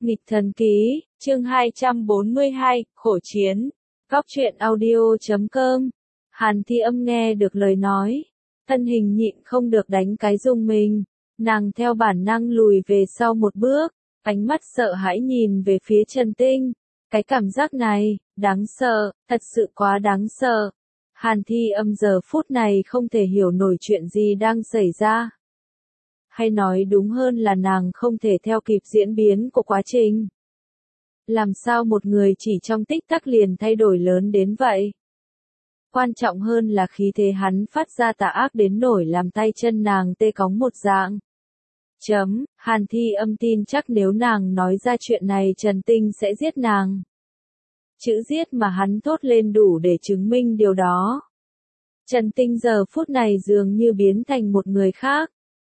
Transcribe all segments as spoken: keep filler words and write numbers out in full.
Nghịch thần ký, chương hai trăm bốn mươi hai, khổ chiến. Góc truyện audio chấm com. Hàn Thi Âm nghe được lời nói, thân hình nhịn không được đánh cái rung mình, nàng theo bản năng lùi về sau một bước, ánh mắt sợ hãi nhìn về phía Trần Tinh. Cái cảm giác này, đáng sợ, thật sự quá đáng sợ. Hàn Thi Âm giờ phút này không thể hiểu nổi chuyện gì đang xảy ra. Hay nói đúng hơn là nàng không thể theo kịp diễn biến của quá trình. Làm sao một người chỉ trong tích tắc liền thay đổi lớn đến vậy? Quan trọng hơn là khí thế hắn phát ra tà ác đến nổi làm tay chân nàng tê cóng một dạng. Chấm, Hàn Thi Âm tin chắc nếu nàng nói ra chuyện này Trần Tinh sẽ giết nàng. Chữ giết mà hắn thốt lên đủ để chứng minh điều đó. Trần Tinh giờ phút này dường như biến thành một người khác.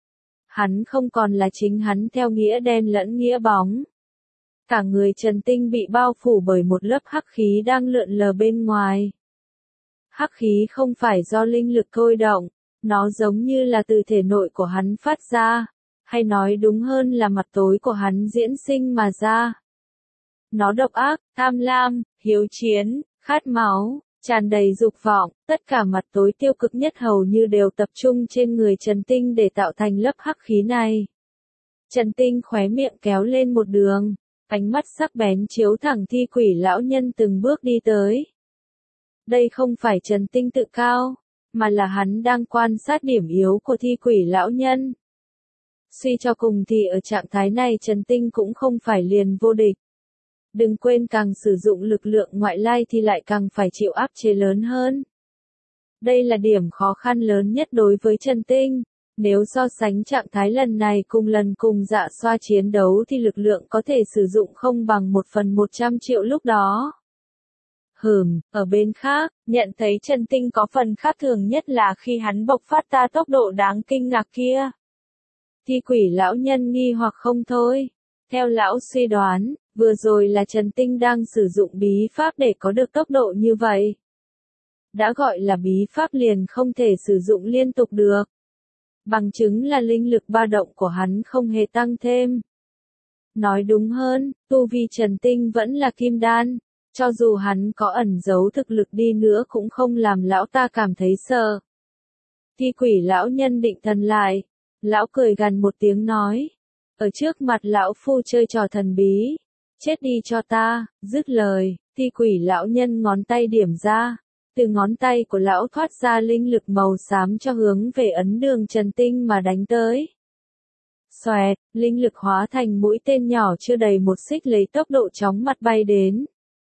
Hắn không còn là chính hắn theo nghĩa đen lẫn nghĩa bóng. Cả người Trần Tinh bị bao phủ bởi một lớp hắc khí đang lượn lờ bên ngoài. Hắc khí không phải do linh lực thôi động, nó giống như là từ thể nội của hắn phát ra, hay nói đúng hơn là mặt tối của hắn diễn sinh mà ra. Nó độc ác, tham lam, hiếu chiến, khát máu, tràn đầy dục vọng, tất cả mặt tối tiêu cực nhất hầu như đều tập trung trên người Trần Tinh để tạo thành lớp hắc khí này. Trần Tinh khóe miệng kéo lên một đường, ánh mắt sắc bén chiếu thẳng Thi Quỷ lão nhân từng bước đi tới. Đây không phải Trần Tinh tự cao, mà là hắn đang quan sát điểm yếu của Thi Quỷ lão nhân. Suy cho cùng thì ở trạng thái này Trần Tinh cũng không phải liền vô địch. Đừng quên càng sử dụng lực lượng ngoại lai thì lại càng phải chịu áp chế lớn hơn. Đây là điểm khó khăn lớn nhất đối với Trần Tinh. Nếu so sánh trạng thái lần này cùng lần cùng Dạ Xoa chiến đấu thì lực lượng có thể sử dụng không bằng một phần một trăm triệu lúc đó. Hừm, ở bên khác, nhận thấy Trần Tinh có phần khác thường nhất là khi hắn bộc phát ra tốc độ đáng kinh ngạc kia. Thi Quỷ lão nhân nghi hoặc không thôi. Theo lão suy đoán, vừa rồi là Trần Tinh đang sử dụng bí pháp để có được tốc độ như vậy. Đã gọi là bí pháp liền không thể sử dụng liên tục được. Bằng chứng là linh lực ba động của hắn không hề tăng thêm. Nói đúng hơn, tu vi Trần Tinh vẫn là kim đan, cho dù hắn có ẩn giấu thực lực đi nữa cũng không làm lão ta cảm thấy sợ. Thi Quỷ lão nhân định thần lại, lão cười gằn một tiếng nói, ở trước mặt lão phu chơi trò thần bí, chết đi cho ta. Dứt lời, Thi Quỷ lão nhân ngón tay điểm ra. Từ ngón tay của lão thoát ra linh lực màu xám cho hướng về ấn đường Trần Tinh mà đánh tới. Xoẹt, linh lực hóa thành mũi tên nhỏ chưa đầy một xích lấy tốc độ chóng mặt bay đến.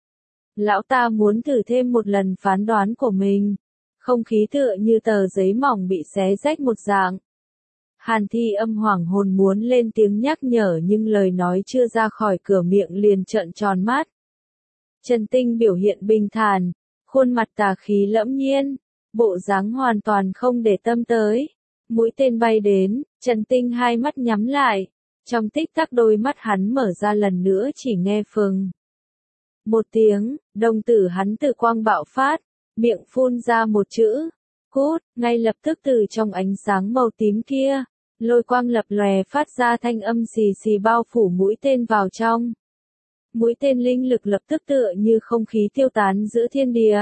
Lão ta muốn thử thêm một lần phán đoán của mình. Không khí tựa như tờ giấy mỏng bị xé rách một dạng. Hàn Thi Âm hoảng hồn muốn lên tiếng nhắc nhở nhưng lời nói chưa ra khỏi cửa miệng liền trợn tròn mắt. Trần Tinh biểu hiện bình thản. Khuôn mặt tà khí lẫm nhiên, bộ dáng hoàn toàn không để tâm tới. Mũi tên bay đến, Trần Tinh hai mắt nhắm lại. Trong tích tắc đôi mắt hắn mở ra lần nữa chỉ nghe phừng. Một tiếng, đồng tử hắn từ quang bạo phát, miệng phun ra một chữ, cút, ngay lập tức từ trong ánh sáng màu tím kia, lôi quang lập lòe phát ra thanh âm xì xì bao phủ mũi tên vào trong. Mũi tên linh lực lập tức tựa như không khí tiêu tán giữa thiên địa.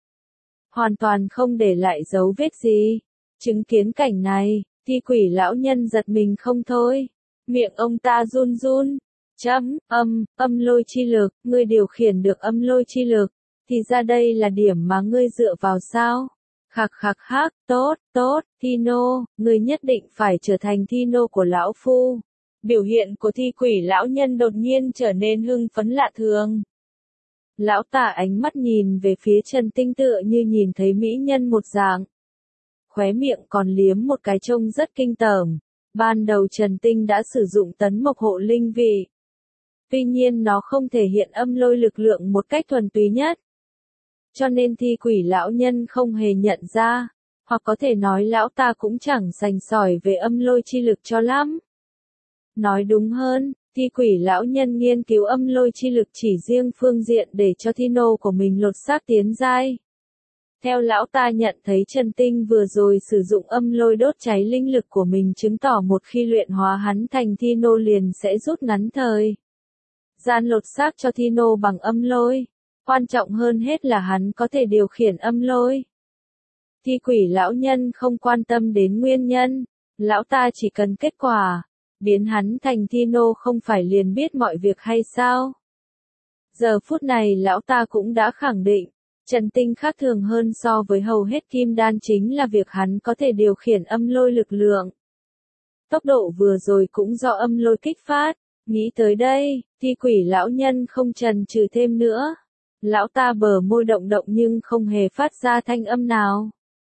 Hoàn toàn không để lại dấu vết gì. Chứng kiến cảnh này, Thi Quỷ lão nhân giật mình không thôi. Miệng ông ta run run. Chấm, âm, âm lôi chi lực, ngươi điều khiển được âm lôi chi lực. Thì ra đây là điểm mà ngươi dựa vào sao? Khạc khạc hác, tốt, tốt, Thino, ngươi nhất định phải trở thành Thino của lão phu. Biểu hiện của Thi Quỷ lão nhân đột nhiên trở nên hưng phấn lạ thường. Lão ta ánh mắt nhìn về phía Trần Tinh tựa như nhìn thấy mỹ nhân một dạng. Khóe miệng còn liếm một cái trông rất kinh tởm. Ban đầu Trần Tinh đã sử dụng tấn mộc hộ linh vị. Tuy nhiên nó không thể hiện âm lôi lực lượng một cách thuần túy nhất. Cho nên Thi Quỷ lão nhân không hề nhận ra. Hoặc có thể nói lão ta cũng chẳng sành sỏi về âm lôi chi lực cho lắm. Nói đúng hơn, Thi Quỷ lão nhân nghiên cứu âm lôi chi lực chỉ riêng phương diện để cho Thino của mình lột xác tiến giai. Theo lão ta nhận thấy Trần Tinh vừa rồi sử dụng âm lôi đốt cháy linh lực của mình chứng tỏ một khi luyện hóa hắn thành Thino liền sẽ rút ngắn thời gian lột xác cho Thino bằng âm lôi. Quan trọng hơn hết là hắn có thể điều khiển âm lôi. Thi quỷ lão nhân không quan tâm đến nguyên nhân, lão ta chỉ cần kết quả, biến hắn thành Thino không phải liền biết mọi việc hay sao? Giờ phút này lão ta cũng đã khẳng định, Trần Tinh khác thường hơn so với hầu hết kim đan chính là việc hắn có thể điều khiển âm lôi lực lượng. Tốc độ vừa rồi cũng do âm lôi kích phát, nghĩ tới đây, thi quỷ lão nhân không chần chừ thêm nữa. Lão ta bờ môi động động nhưng không hề phát ra thanh âm nào.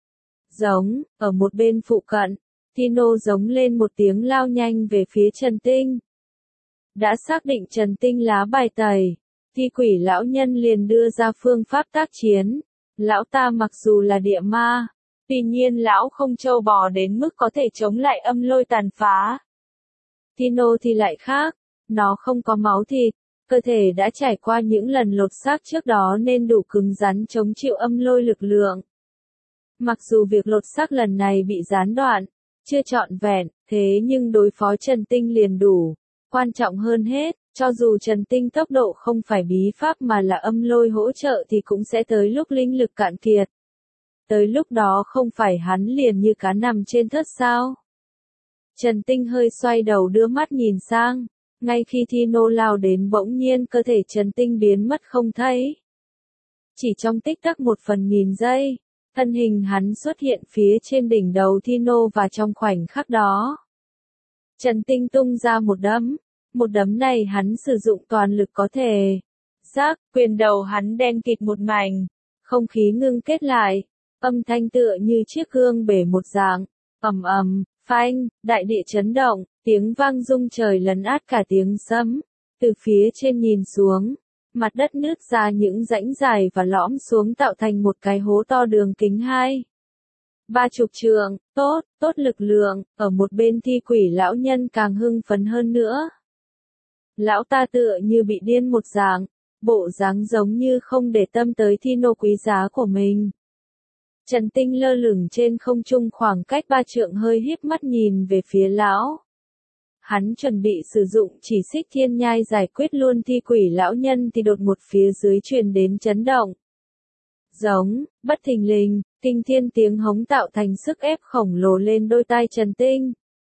Giống, ở một bên phụ cận, Thino giống lên một tiếng lao nhanh về phía Trần Tinh. Đã xác định Trần Tinh lá bài tẩy, thi quỷ lão nhân liền đưa ra phương pháp tác chiến. Lão ta mặc dù là địa ma, tuy nhiên lão không trâu bò đến mức có thể chống lại âm lôi tàn phá. Thino thì lại khác, nó không có máu thịt, cơ thể đã trải qua những lần lột xác trước đó nên đủ cứng rắn chống chịu âm lôi lực lượng. Mặc dù việc lột xác lần này bị gián đoạn, chưa trọn vẹn, thế nhưng đối phó Trần Tinh liền đủ. Quan trọng hơn hết, cho dù Trần Tinh tốc độ không phải bí pháp mà là âm lôi hỗ trợ thì cũng sẽ tới lúc linh lực cạn kiệt. Tới lúc đó không phải hắn liền như cá nằm trên thớt sao? Trần Tinh hơi xoay đầu đưa mắt nhìn sang, ngay khi Thino lao đến bỗng nhiên cơ thể Trần Tinh biến mất không thấy. Chỉ trong tích tắc một phần nghìn giây, thân hình hắn xuất hiện phía trên đỉnh đầu Thino và trong khoảnh khắc đó, Trần Tinh tung ra một đấm, một đấm này hắn sử dụng toàn lực có thể. Rác, quyền đầu hắn đen kịt một mảnh, không khí ngưng kết lại, âm thanh tựa như chiếc gương bể một dạng, ầm ầm, phanh, đại địa chấn động, tiếng vang rung trời lấn át cả tiếng sấm. Từ phía trên nhìn xuống, mặt đất nứt ra những rãnh dài và lõm xuống tạo thành một cái hố to đường kính hai. Ba chục trượng, tốt, tốt lực lượng, ở một bên thi quỷ lão nhân càng hưng phấn hơn nữa. Lão ta tựa như bị điên một dạng, bộ dáng giống như không để tâm tới Thino quý giá của mình. Trần Tinh lơ lửng trên không trung khoảng cách ba trượng hơi híp mắt nhìn về phía lão. Hắn chuẩn bị sử dụng chỉ xích thiên nhai giải quyết luôn thi quỷ lão nhân thì đột một phía dưới truyền đến chấn động. Giống, bất thình lình, kinh thiên tiếng hống tạo thành sức ép khổng lồ lên đôi tai Trần Tinh.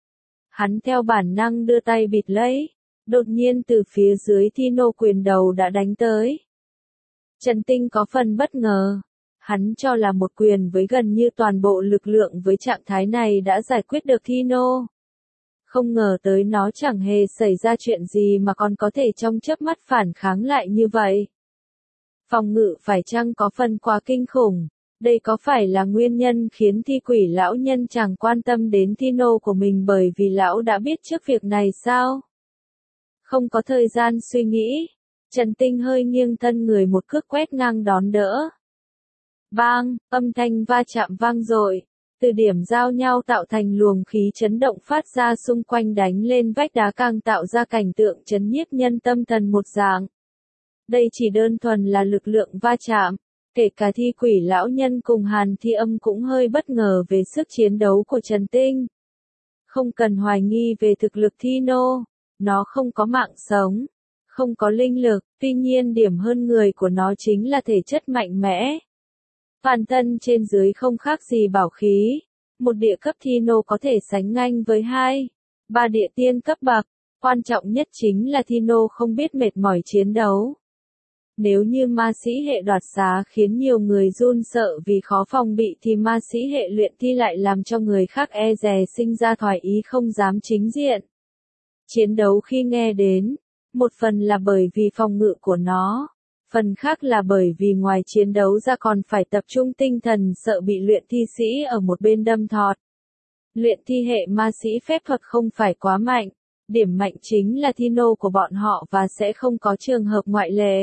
Hắn theo bản năng đưa tay bịt lấy, đột nhiên từ phía dưới Thino quyền đầu đã đánh tới. Trần Tinh có phần bất ngờ. Hắn cho là một quyền với gần như toàn bộ lực lượng với trạng thái này đã giải quyết được Thino. Không ngờ tới nó chẳng hề xảy ra chuyện gì mà còn có thể trong chớp mắt phản kháng lại như vậy. Phòng ngự phải chăng có phần quá kinh khủng, đây có phải là nguyên nhân khiến thi quỷ lão nhân chẳng quan tâm đến Thino của mình bởi vì lão đã biết trước việc này sao? Không có thời gian suy nghĩ, Trần Tinh hơi nghiêng thân người một cước quét ngang đón đỡ. Bang, âm thanh va chạm vang dội, từ điểm giao nhau tạo thành luồng khí chấn động phát ra xung quanh đánh lên vách đá càng tạo ra cảnh tượng chấn nhiếp nhân tâm thần một dạng. Đây chỉ đơn thuần là lực lượng va chạm, kể cả thi quỷ lão nhân cùng Hàn Thi Âm cũng hơi bất ngờ về sức chiến đấu của Trần Tinh. Không cần hoài nghi về thực lực Thino, nó không có mạng sống, không có linh lực, tuy nhiên điểm hơn người của nó chính là thể chất mạnh mẽ. Toàn thân trên dưới không khác gì bảo khí, một địa cấp Thino có thể sánh ngang với hai, ba địa tiên cấp bậc, quan trọng nhất chính là Thino không biết mệt mỏi chiến đấu. Nếu như ma sĩ hệ đoạt xá khiến nhiều người run sợ vì khó phòng bị thì ma sĩ hệ luyện thi lại làm cho người khác e dè sinh ra thoái ý không dám chính diện. Chiến đấu khi nghe đến, một phần là bởi vì phòng ngự của nó, phần khác là bởi vì ngoài chiến đấu ra còn phải tập trung tinh thần sợ bị luyện thi sĩ ở một bên đâm thọt. Luyện thi hệ ma sĩ phép thuật không phải quá mạnh, điểm mạnh chính là Thino của bọn họ và sẽ không có trường hợp ngoại lệ.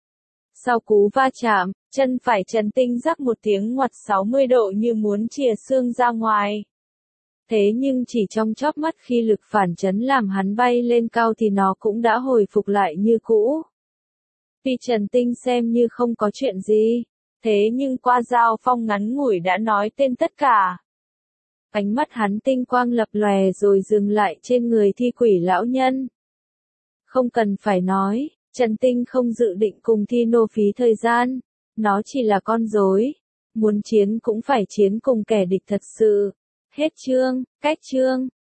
Sau cú va chạm, chân phải Trần Tinh rắc một tiếng ngoặt sáu mươi độ như muốn chìa xương ra ngoài. Thế nhưng chỉ trong chớp mắt khi lực phản chấn làm hắn bay lên cao thì nó cũng đã hồi phục lại như cũ. Vì Trần Tinh xem như không có chuyện gì, thế nhưng qua giao phong ngắn ngủi đã nói tên tất cả. Ánh mắt hắn tinh quang lập lòe rồi dừng lại trên người thi quỷ lão nhân. Không cần phải nói, Trần Tinh không dự định cùng Thi Nô phí thời gian. Nó chỉ là con rối. Muốn chiến cũng phải chiến cùng kẻ địch thật sự. Hết chương, cách chương.